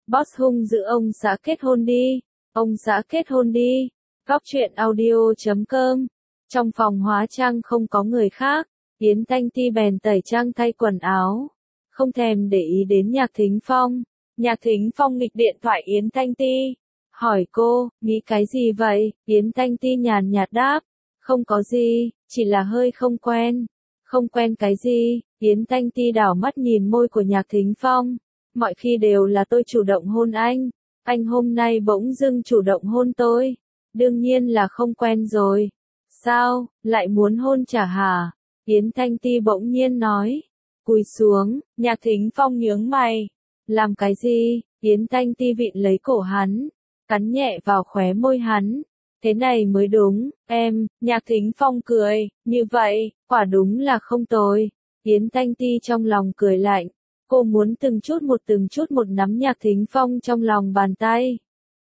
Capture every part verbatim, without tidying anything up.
Boss hung dữ ông xã kết hôn đi. Ông xã kết hôn đi. Góc truyện audio chấm com. Trong phòng hóa trang không có người khác, Yến Thanh Ti bèn tẩy trang thay quần áo. Không thèm để ý đến Nhạc Thính Phong. Nhạc Thính Phong nghịch điện thoại Yến Thanh Ti. Hỏi cô, nghĩ cái gì vậy? Yến Thanh Ti nhàn nhạt đáp. Không có gì, chỉ là hơi không quen. Không quen cái gì? Yến Thanh Ti đảo mắt nhìn môi của Nhạc Thính Phong. Mọi khi đều là tôi chủ động hôn anh. Anh hôm nay bỗng dưng chủ động hôn tôi. Đương nhiên là không quen rồi. Sao, lại muốn hôn chả hả? Yến Thanh Ti bỗng nhiên nói. Cúi xuống, Nhạc Thính Phong nhướng mày. Làm cái gì? Yến Thanh Ti vịn lấy cổ hắn. Cắn nhẹ vào khóe môi hắn. Thế này mới đúng, em. Nhạc Thính Phong cười. Như vậy, quả đúng là không tồi. Yến Thanh Ti trong lòng cười lạnh. Cô muốn từng chút một từng chút một nắm Nhạc Thính Phong trong lòng bàn tay.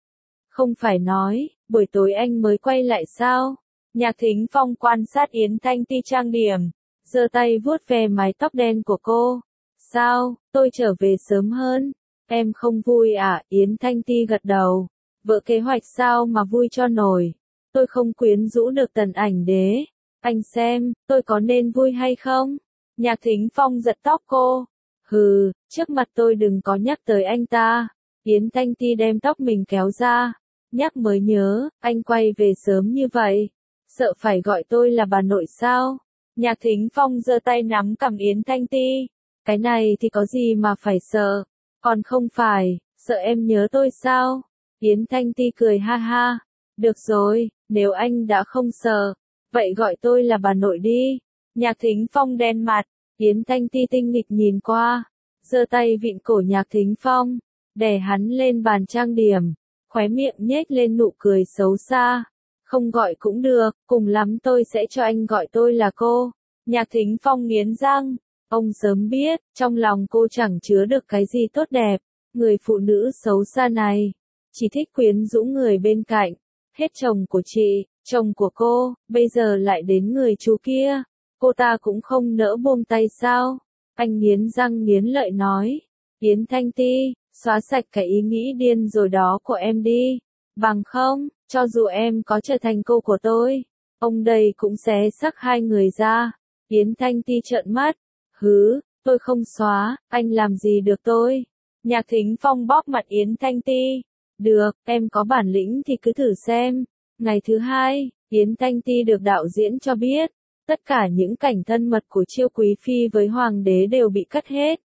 Không phải nói, buổi tối anh mới quay lại sao? Nhạc Thính Phong quan sát Yến Thanh Ti trang điểm, giơ tay vuốt ve mái tóc đen của cô. Sao, tôi trở về sớm hơn? Em không vui à? Yến Thanh Ti gật đầu. Vợ kế hoạch sao mà vui cho nổi? Tôi không quyến rũ được Tần Ảnh Đế. Anh xem, tôi có nên vui hay không? Nhạc Thính Phong giật tóc cô. Hừ, trước mặt tôi đừng có nhắc tới anh ta. Yến Thanh Ti đem tóc mình kéo ra. Nhắc mới nhớ, anh quay về sớm như vậy. Sợ phải gọi tôi là bà nội sao? Nhạc Thính Phong giơ tay nắm cằm Yến Thanh Ti. Cái này thì có gì mà phải sợ? Còn không phải, sợ em nhớ tôi sao? Yến Thanh Ti cười ha ha. Được rồi, nếu anh đã không sợ, vậy gọi tôi là bà nội đi. Nhạc Thính Phong đen mặt. Yến Thanh Ti tinh nghịch nhìn qua, giơ tay vịn cổ Nhạc Thính Phong, đè hắn lên bàn trang điểm, khóe miệng nhếch lên nụ cười xấu xa. Không gọi cũng được, cùng lắm tôi sẽ cho anh gọi tôi là cô. Nhạc Thính Phong nghiến răng, ông sớm biết, trong lòng cô chẳng chứa được cái gì tốt đẹp. Người phụ nữ xấu xa này, chỉ thích quyến rũ người bên cạnh. Hết chồng của chị, chồng của cô, bây giờ lại đến người chú kia. Cô ta cũng không nỡ buông tay sao? Anh nghiến răng nghiến lợi nói. Yến Thanh Ti, xóa sạch cái ý nghĩ điên rồi đó của em đi. Bằng không, cho dù em có trở thành cô của tôi, ông đây cũng xé xác hai người ra. Yến Thanh Ti trợn mắt. Hứ, tôi không xóa, anh làm gì được tôi? Nhạc Thính Phong bóp mặt Yến Thanh Ti. Được, em có bản lĩnh thì cứ thử xem. Ngày thứ hai, Yến Thanh Ti được đạo diễn cho biết. Tất cả những cảnh thân mật của Chiêu Quý Phi với Hoàng đế đều bị cắt hết.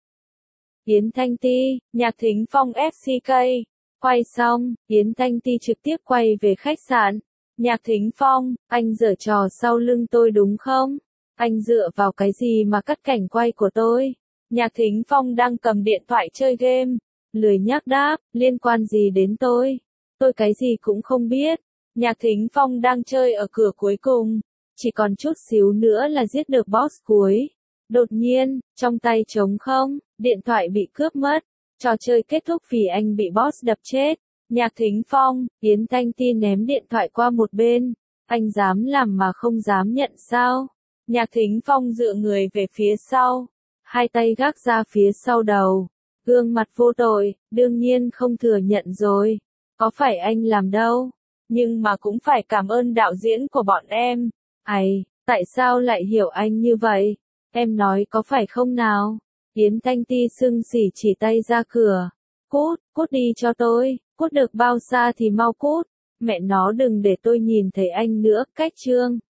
Yến Thanh Ti, Nhạc Thính Phong ép xê ca. Quay xong, Yến Thanh Ti trực tiếp quay về khách sạn. Nhạc Thính Phong, anh giở trò sau lưng tôi đúng không? Anh dựa vào cái gì mà cắt cảnh quay của tôi? Nhạc Thính Phong đang cầm điện thoại chơi game. Lười nhác đáp, liên quan gì đến tôi? Tôi cái gì cũng không biết. Nhạc Thính Phong đang chơi ở cửa cuối cùng. Chỉ còn chút xíu nữa là giết được boss cuối. Đột nhiên, trong tay trống không, điện thoại bị cướp mất. Trò chơi kết thúc vì anh bị boss đập chết. Nhạc Thính Phong, Yến Thanh Ti ném điện thoại qua một bên. Anh dám làm mà không dám nhận sao? Nhạc Thính Phong dựa người về phía sau. Hai tay gác ra phía sau đầu. Gương mặt vô tội, đương nhiên không thừa nhận rồi. Có phải anh làm đâu. Nhưng mà cũng phải cảm ơn đạo diễn của bọn em. Ây, tại sao lại hiểu anh như vậy? Em nói có phải không nào? Yến Thanh Ti sưng xỉ chỉ tay ra cửa. Cút, cút đi cho tôi, cút được bao xa thì mau cút. Mẹ nó đừng để tôi nhìn thấy anh nữa, cách chương.